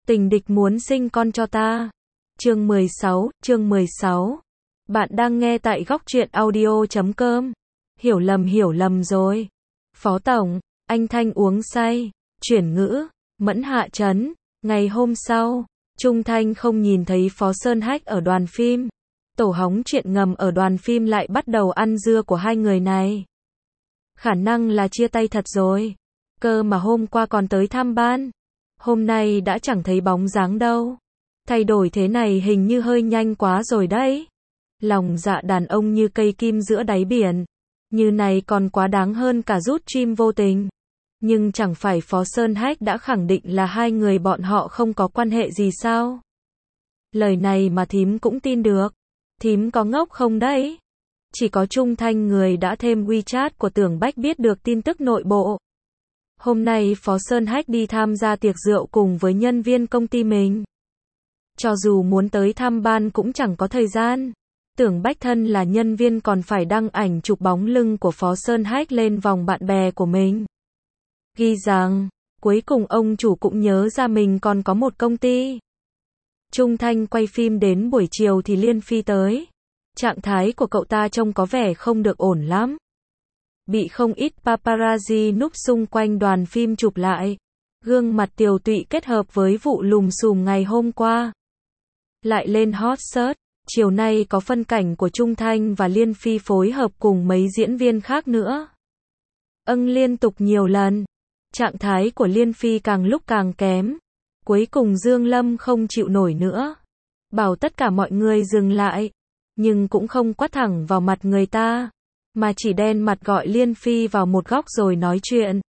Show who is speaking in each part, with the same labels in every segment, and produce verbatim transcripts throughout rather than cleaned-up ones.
Speaker 1: Tình địch muốn sinh con cho ta. Chương mười sáu, chương mười sáu. Bạn đang nghe tại góc truyện audio chấm com. Hiểu lầm hiểu lầm rồi. Phó Tổng, anh Thanh uống say. Chuyển ngữ, Mẫn hạ trấn. Ngày hôm sau, Trung Thanh không nhìn thấy Phó Sơn Hách ở đoàn phim. Tổ hóng chuyện ngầm ở đoàn phim lại bắt đầu ăn dưa của hai người này. Khả năng là chia tay thật rồi. Cơ mà hôm qua còn tới thăm ban. Hôm nay đã chẳng thấy bóng dáng đâu. Thay đổi thế này hình như hơi nhanh quá rồi đấy. Lòng dạ đàn ông như cây kim giữa đáy biển. Như này còn quá đáng hơn cả rút chim vô tình. Nhưng chẳng phải Phó Sơn Hách đã khẳng định là hai người bọn họ không có quan hệ gì sao? Lời này mà thím cũng tin được. Thím có ngốc không đấy? Chỉ có Trung Thanh người đã thêm WeChat của Tưởng Bách biết được tin tức nội bộ. Hôm nay Phó Sơn Hách đi tham gia tiệc rượu cùng với nhân viên công ty mình. Cho dù muốn tới thăm ban cũng chẳng có thời gian. Tưởng Bách thân là nhân viên còn phải đăng ảnh chụp bóng lưng của Phó Sơn Hách lên vòng bạn bè của mình. Ghi rằng, cuối cùng ông chủ cũng nhớ ra mình còn có một công ty. Trung Thanh quay phim đến buổi chiều thì Liên Phi tới. Trạng thái của cậu ta trông có vẻ không được ổn lắm. Bị không ít paparazzi núp xung quanh đoàn phim chụp lại. Gương mặt tiều tụy kết hợp với vụ lùm xùm ngày hôm qua. Lại lên hot search. Chiều nay có phân cảnh của Trung Thanh và Liên Phi phối hợp cùng mấy diễn viên khác nữa. Âng liên tục nhiều lần. Trạng thái của Liên Phi càng lúc càng kém. Cuối cùng Dương Lâm không chịu nổi nữa. Bảo tất cả mọi người dừng lại. Nhưng cũng không quát thẳng vào mặt người ta. Mà chỉ đen mặt gọi Liên Phi vào một góc rồi nói chuyện.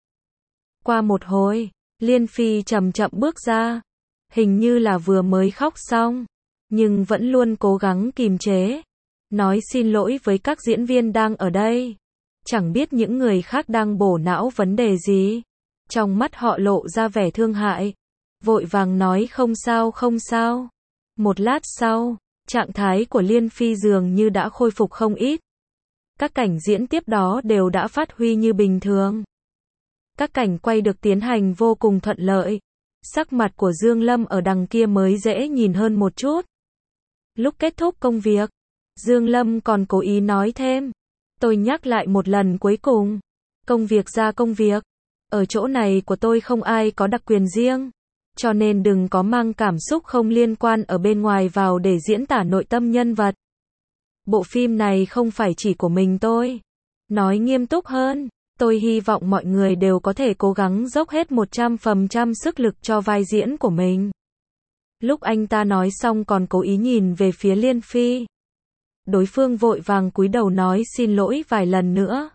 Speaker 1: Qua một hồi, Liên Phi chậm chậm bước ra. Hình như là vừa mới khóc xong. Nhưng vẫn luôn cố gắng kìm chế. Nói xin lỗi với các diễn viên đang ở đây. Chẳng biết những người khác đang bổ não vấn đề gì. Trong mắt họ lộ ra vẻ thương hại. Vội vàng nói không sao không sao. Một lát sau, trạng thái của Liên Phi dường như đã khôi phục không ít. Các cảnh diễn tiếp đó đều đã phát huy như bình thường. Các cảnh quay được tiến hành vô cùng thuận lợi. Sắc mặt của Dương Lâm ở đằng kia mới dễ nhìn hơn một chút. Lúc kết thúc công việc, Dương Lâm còn cố ý nói thêm. Tôi nhắc lại một lần cuối cùng. Công việc ra công việc. Ở chỗ này của tôi không ai có đặc quyền riêng. Cho nên đừng có mang cảm xúc không liên quan ở bên ngoài vào để diễn tả nội tâm nhân vật. Bộ phim này không phải chỉ của mình tôi. Nói nghiêm túc hơn, tôi hy vọng mọi người đều có thể cố gắng dốc hết một trăm phần trăm sức lực cho vai diễn của mình. Lúc anh ta nói xong còn cố ý nhìn về phía Liên Phi. Đối phương vội vàng cúi đầu nói xin lỗi vài lần nữa.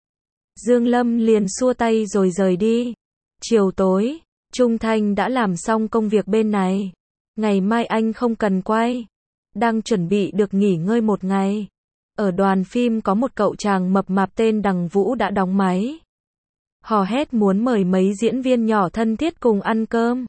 Speaker 1: Dương Lâm liền xua tay rồi rời đi. Chiều tối, Trung Thanh đã làm xong công việc bên này. Ngày mai anh không cần quay. Đang chuẩn bị được nghỉ ngơi một ngày. Ở đoàn phim có một cậu chàng mập mạp tên Đằng Vũ đã đóng máy. Hò hét muốn mời mấy diễn viên nhỏ thân thiết cùng ăn cơm.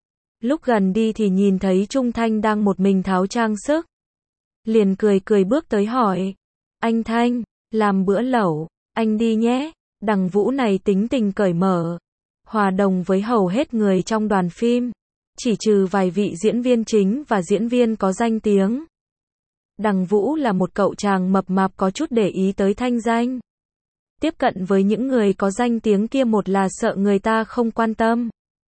Speaker 1: Lúc gần đi thì nhìn thấy Trung Thanh đang một mình tháo trang sức. Liền cười cười bước tới hỏi. Anh Thanh, làm bữa lẩu, anh đi nhé. Đằng Vũ này tính tình cởi mở. Hòa đồng với hầu hết người trong đoàn phim. Chỉ trừ vài vị diễn viên chính và diễn viên có danh tiếng. Đằng Vũ là một cậu chàng mập mạp có chút để ý tới thanh danh. Tiếp cận với những người có danh tiếng kia một là sợ người ta không quan tâm.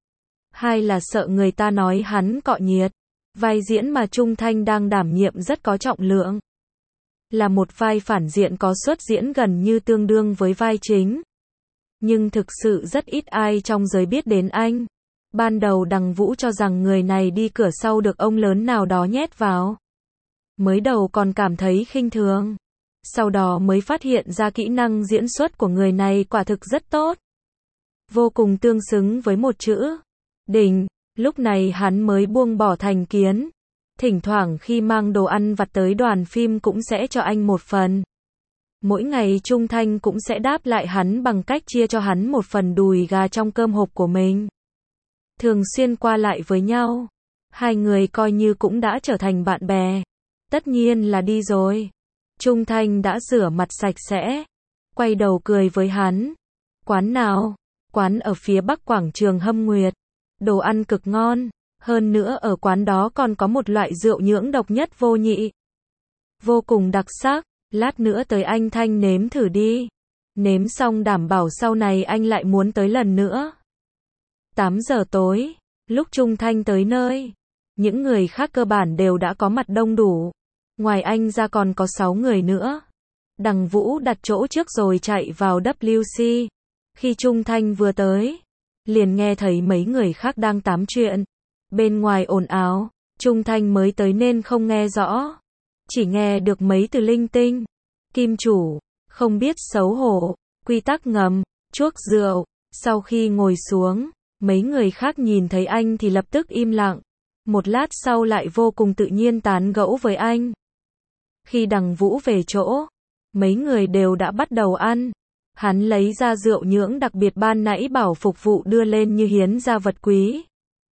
Speaker 1: Hai là sợ người ta nói hắn cọ nhiệt. Vai diễn mà Trung Thanh đang đảm nhiệm rất có trọng lượng. Là một vai phản diện có suất diễn gần như tương đương với vai chính. Nhưng thực sự rất ít ai trong giới biết đến anh. Ban đầu Đằng Vũ cho rằng người này đi cửa sau được ông lớn nào đó nhét vào. Mới đầu còn cảm thấy khinh thường. Sau đó mới phát hiện ra kỹ năng diễn xuất của người này quả thực rất tốt. Vô cùng tương xứng với một chữ. Đỉnh. Lúc này hắn mới buông bỏ thành kiến. Thỉnh thoảng khi mang đồ ăn vặt tới đoàn phim cũng sẽ cho anh một phần. Mỗi ngày Trung Thanh cũng sẽ đáp lại hắn bằng cách chia cho hắn một phần đùi gà trong cơm hộp của mình. Thường xuyên qua lại với nhau. Hai người coi như cũng đã trở thành bạn bè. Tất nhiên là đi rồi. Trung Thanh đã rửa mặt sạch sẽ. Quay đầu cười với hắn. Quán nào? Quán ở phía bắc quảng trường Hâm Nguyệt. Đồ ăn cực ngon. Hơn nữa ở quán đó còn có một loại rượu nhưỡng độc nhất vô nhị. Vô cùng đặc sắc, lát nữa tới anh Thanh nếm thử đi. Nếm xong đảm bảo sau này anh lại muốn tới lần nữa. tám giờ tối, lúc Trung Thanh tới nơi, những người khác cơ bản đều đã có mặt đông đủ. Ngoài anh ra còn có sáu người nữa. Đằng Vũ đặt chỗ trước rồi chạy vào W C. Khi Trung Thanh vừa tới, liền nghe thấy mấy người khác đang tám chuyện. Bên ngoài ồn ào, Trung Thanh mới tới nên không nghe rõ. Chỉ nghe được mấy từ linh tinh. Kim chủ, không biết xấu hổ, quy tắc ngầm, chuốc rượu. Sau khi ngồi xuống, mấy người khác nhìn thấy anh thì lập tức im lặng. Một lát sau lại vô cùng tự nhiên tán gẫu với anh. Khi Đằng Vũ về chỗ, mấy người đều đã bắt đầu ăn. Hắn lấy ra rượu nhưỡng đặc biệt ban nãy bảo phục vụ đưa lên như hiến ra vật quý.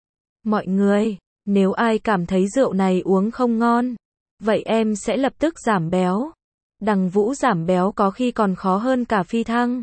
Speaker 1: Mọi người, nếu ai cảm thấy rượu này uống không ngon, vậy em sẽ lập tức giảm béo. Đằng Vũ giảm béo có khi còn khó hơn cả phi thăng.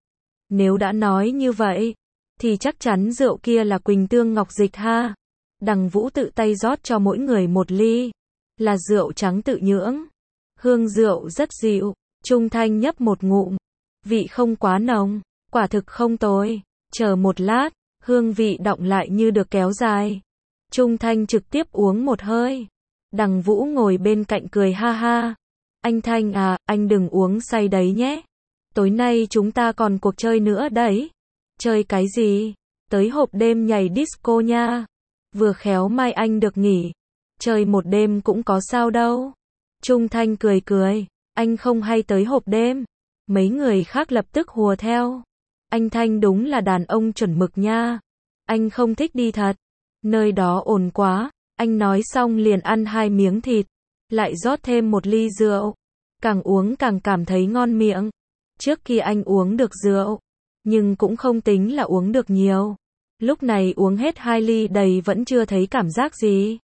Speaker 1: Nếu đã nói như vậy, thì chắc chắn rượu kia là Quỳnh Tương Ngọc Dịch ha. Đằng Vũ tự tay rót cho mỗi người một ly. Là rượu trắng tự nhưỡng. Hương rượu rất dịu. Trung Thanh nhấp một ngụm. Vị không quá nồng. Quả thực không tồi. Chờ một lát, hương vị đọng lại như được kéo dài. Trung Thanh trực tiếp uống một hơi. Đằng Vũ ngồi bên cạnh cười ha ha. Anh Thanh à, anh đừng uống say đấy nhé. Tối nay chúng ta còn cuộc chơi nữa đấy. Chơi cái gì? Tới hộp đêm nhảy disco nha. Vừa khéo mai anh được nghỉ. Chơi một đêm cũng có sao đâu. Trung Thanh cười cười. Anh không hay tới hộp đêm. Mấy người khác lập tức hùa theo. Anh Thanh đúng là đàn ông chuẩn mực nha. Anh không thích đi thật. Nơi đó ồn quá. Anh nói xong liền ăn hai miếng thịt. Lại rót thêm một ly rượu. Càng uống càng cảm thấy ngon miệng. Trước kia anh uống được rượu. Nhưng cũng không tính là uống được nhiều. Lúc này uống hết hai ly đầy vẫn chưa thấy cảm giác gì.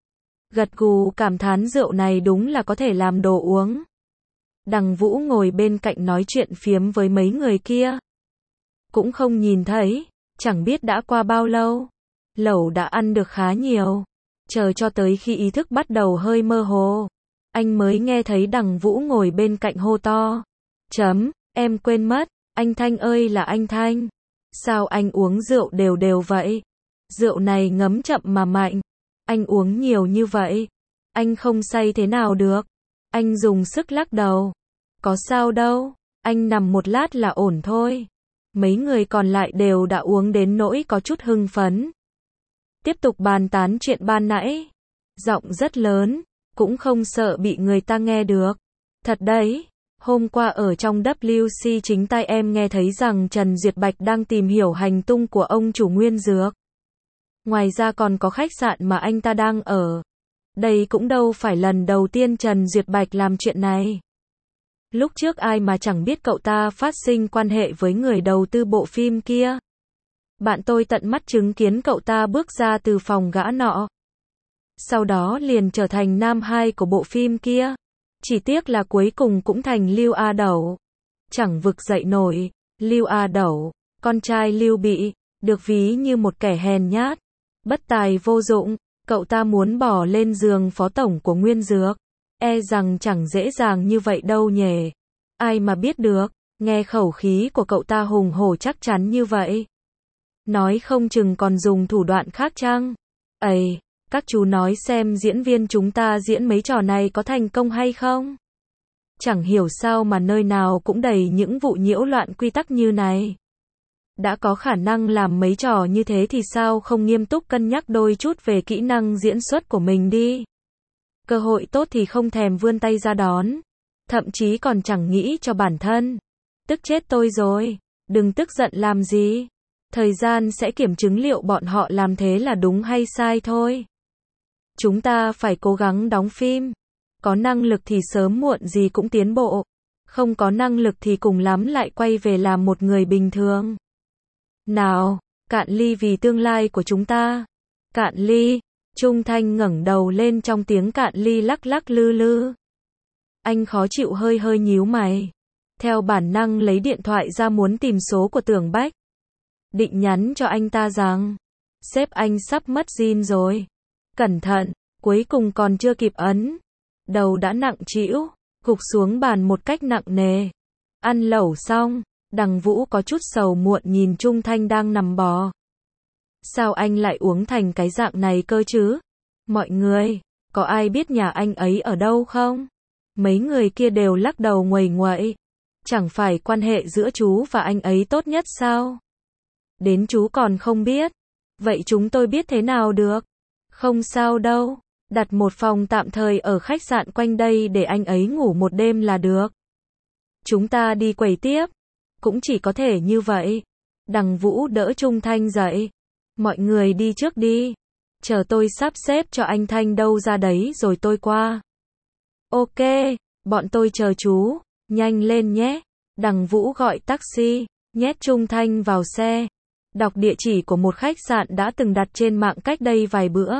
Speaker 1: Gật gù cảm thán rượu này đúng là có thể làm đồ uống. Đằng Vũ ngồi bên cạnh nói chuyện phiếm với mấy người kia. Cũng không nhìn thấy, chẳng biết đã qua bao lâu. Lẩu đã ăn được khá nhiều. Chờ cho tới khi ý thức bắt đầu hơi mơ hồ. Anh mới nghe thấy Đằng Vũ ngồi bên cạnh hô to. Chấm, em quên mất, anh Thanh ơi là anh Thanh. Sao anh uống rượu đều đều vậy? Rượu này ngấm chậm mà mạnh. Anh uống nhiều như vậy. Anh không say thế nào được. Anh dùng sức lắc đầu. Có sao đâu, anh nằm một lát là ổn thôi. Mấy người còn lại đều đã uống đến nỗi có chút hưng phấn. Tiếp tục bàn tán chuyện ban nãy. Giọng rất lớn, cũng không sợ bị người ta nghe được. Thật đấy, hôm qua ở trong W C chính tai em nghe thấy rằng Trần Duyệt Bạch đang tìm hiểu hành tung của ông chủ Nguyên Dược. Ngoài ra còn có khách sạn mà anh ta đang ở. Đây cũng đâu phải lần đầu tiên Trần Duyệt Bạch làm chuyện này. Lúc trước ai mà chẳng biết cậu ta phát sinh quan hệ với người đầu tư bộ phim kia. Bạn tôi tận mắt chứng kiến cậu ta bước ra từ phòng gã nọ. Sau đó liền trở thành nam hai của bộ phim kia. Chỉ tiếc là cuối cùng cũng thành Lưu A Đẩu. Chẳng vực dậy nổi. Lưu A Đẩu, con trai Lưu Bị, được ví như một kẻ hèn nhát, bất tài vô dụng. Cậu ta muốn bỏ lên giường phó tổng của Nguyên Dược. E rằng chẳng dễ dàng như vậy đâu nhỉ. Ai mà biết được, nghe khẩu khí của cậu ta hùng hổ chắc chắn như vậy. Nói không chừng còn dùng thủ đoạn khác chăng? Ây, các chú nói xem diễn viên chúng ta diễn mấy trò này có thành công hay không? Chẳng hiểu sao mà nơi nào cũng đầy những vụ nhiễu loạn quy tắc như này. Đã có khả năng làm mấy trò như thế thì sao không nghiêm túc cân nhắc đôi chút về kỹ năng diễn xuất của mình đi. Cơ hội tốt thì không thèm vươn tay ra đón. Thậm chí còn chẳng nghĩ cho bản thân. Tức chết tôi rồi. Đừng tức giận làm gì. Thời gian sẽ kiểm chứng liệu bọn họ làm thế là đúng hay sai thôi. Chúng ta phải cố gắng đóng phim. Có năng lực thì sớm muộn gì cũng tiến bộ. Không có năng lực thì cùng lắm lại quay về làm một người bình thường. Nào, cạn ly vì tương lai của chúng ta. Cạn ly. Trung Thanh ngẩng đầu lên trong tiếng cạn ly lắc lắc lư lư. Anh khó chịu hơi hơi nhíu mày. Theo bản năng lấy điện thoại ra muốn tìm số của Tưởng Bách. Định nhắn cho anh ta rằng, Sếp anh sắp mất zin rồi. Cẩn thận, cuối cùng còn chưa kịp ấn. Đầu đã nặng trĩu, gục xuống bàn một cách nặng nề. Ăn lẩu xong, Đằng Vũ có chút sầu muộn nhìn Trung Thanh đang nằm bò. Sao anh lại uống thành cái dạng này cơ chứ? Mọi người, có ai biết nhà anh ấy ở đâu không? Mấy người kia đều lắc đầu nguầy nguậy. Chẳng phải quan hệ giữa chú và anh ấy tốt nhất sao? Đến chú còn không biết. Vậy chúng tôi biết thế nào được? Không sao đâu. Đặt một phòng tạm thời ở khách sạn quanh đây để anh ấy ngủ một đêm là được. Chúng ta đi quầy tiếp. Cũng chỉ có thể như vậy. Đằng Vũ đỡ Trung Thanh dậy. Mọi người đi trước đi. Chờ tôi sắp xếp cho anh Thanh đâu ra đấy rồi tôi qua. Ok, bọn tôi chờ chú. Nhanh lên nhé. Đằng Vũ gọi taxi, nhét Trung Thanh vào xe. Đọc địa chỉ của một khách sạn đã từng đặt trên mạng cách đây vài bữa.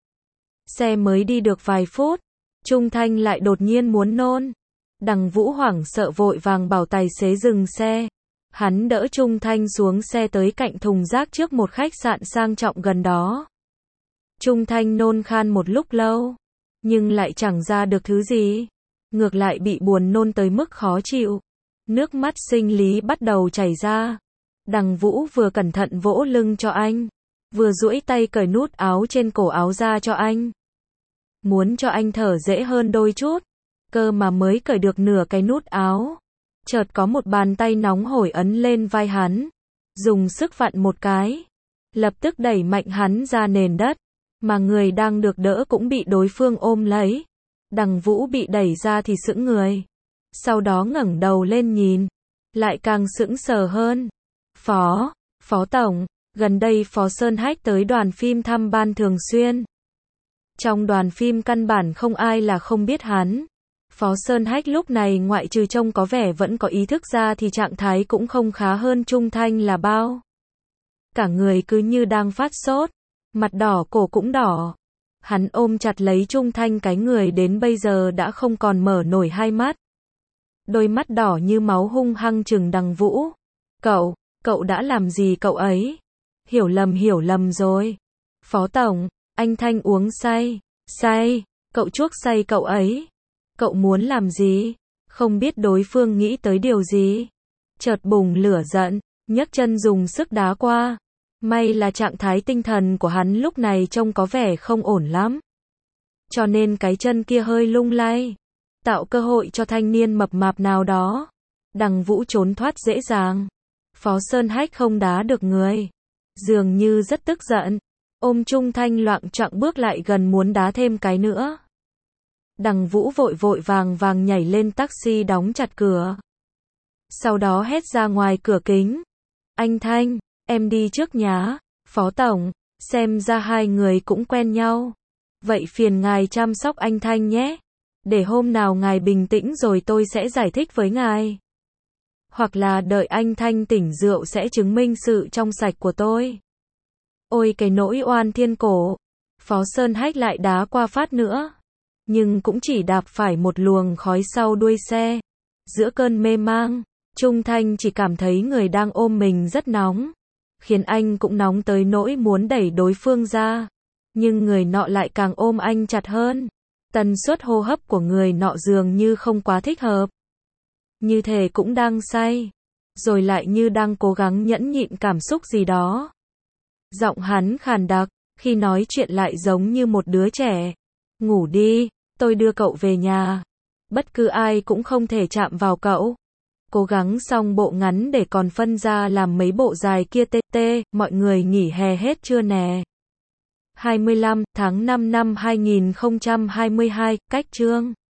Speaker 1: Xe mới đi được vài phút, Trung Thanh lại đột nhiên muốn nôn. Đằng Vũ hoảng sợ vội vàng bảo tài xế dừng xe. Hắn đỡ Trung Thanh xuống xe tới cạnh thùng rác trước một khách sạn sang trọng gần đó. Trung Thanh nôn khan một lúc lâu, nhưng lại chẳng ra được thứ gì. Ngược lại bị buồn nôn tới mức khó chịu. Nước mắt sinh lý bắt đầu chảy ra. Đằng Vũ vừa cẩn thận vỗ lưng cho anh, vừa duỗi tay cởi nút áo trên cổ áo ra cho anh. Muốn cho anh thở dễ hơn đôi chút. Cơ mà mới cởi được nửa cái nút áo. Chợt có một bàn tay nóng hổi ấn lên vai hắn. Dùng sức vặn một cái. Lập tức đẩy mạnh hắn ra nền đất. Mà người đang được đỡ cũng bị đối phương ôm lấy. Đằng Vũ bị đẩy ra thì sững người. Sau đó ngẩng đầu lên nhìn. Lại càng sững sờ hơn. Phó, Phó Tổng, gần đây Phó Sơn Hách tới đoàn phim thăm ban thường xuyên. Trong đoàn phim căn bản không ai là không biết hắn. Phó Sơn Hách lúc này ngoại trừ trông có vẻ vẫn có ý thức ra thì trạng thái cũng không khá hơn Trung Thanh là bao. Cả người cứ như đang phát sốt, mặt đỏ cổ cũng đỏ. Hắn ôm chặt lấy Trung Thanh, cái người đến bây giờ đã không còn mở nổi hai mắt. Đôi mắt đỏ như máu hung hăng trừng Đằng Vũ. Cậu, cậu đã làm gì cậu ấy? Hiểu lầm hiểu lầm rồi. Phó Tổng, anh Thanh uống say. Say, cậu chuốc say cậu ấy. Cậu muốn làm gì? Không biết đối phương nghĩ tới điều gì. Chợt bùng lửa giận, nhấc chân dùng sức đá qua. May là trạng thái tinh thần của hắn lúc này trông có vẻ không ổn lắm. Cho nên cái chân kia hơi lung lay. Tạo cơ hội cho thanh niên mập mạp nào đó. Đằng Vũ trốn thoát dễ dàng. Phó Sơn Hách không đá được người. Dường như rất tức giận. Ôm Trung Thanh loạng choạng bước lại gần muốn đá thêm cái nữa. Đằng Vũ vội vội vàng vàng nhảy lên taxi đóng chặt cửa. Sau đó hét ra ngoài cửa kính. Anh Thanh, em đi trước nhá. Phó Tổng, xem ra hai người cũng quen nhau. Vậy phiền ngài chăm sóc anh Thanh nhé. Để hôm nào ngài bình tĩnh rồi tôi sẽ giải thích với ngài. Hoặc là đợi anh Thanh tỉnh rượu sẽ chứng minh sự trong sạch của tôi. Ôi cái nỗi oan thiên cổ. Phó Sơn Hách lại đá qua phát nữa. Nhưng cũng chỉ đạp phải một luồng khói sau đuôi xe. Giữa cơn mê mang, Trung Thanh chỉ cảm thấy người đang ôm mình rất nóng. Khiến anh cũng nóng tới nỗi muốn đẩy đối phương ra. Nhưng người nọ lại càng ôm anh chặt hơn. Tần suất hô hấp của người nọ dường như không quá thích hợp. Như thể cũng đang say. Rồi lại như đang cố gắng nhẫn nhịn cảm xúc gì đó. Giọng hắn khàn đặc, khi nói chuyện lại giống như một đứa trẻ. Ngủ đi, tôi đưa cậu về nhà. Bất cứ ai cũng không thể chạm vào cậu. Cố gắng xong bộ ngắn để còn phân ra làm mấy bộ dài kia tê tê. Mọi người nghỉ hè hết chưa nè? hai mươi lăm tháng năm năm hai nghìn không trăm hai mươi hai, cách chương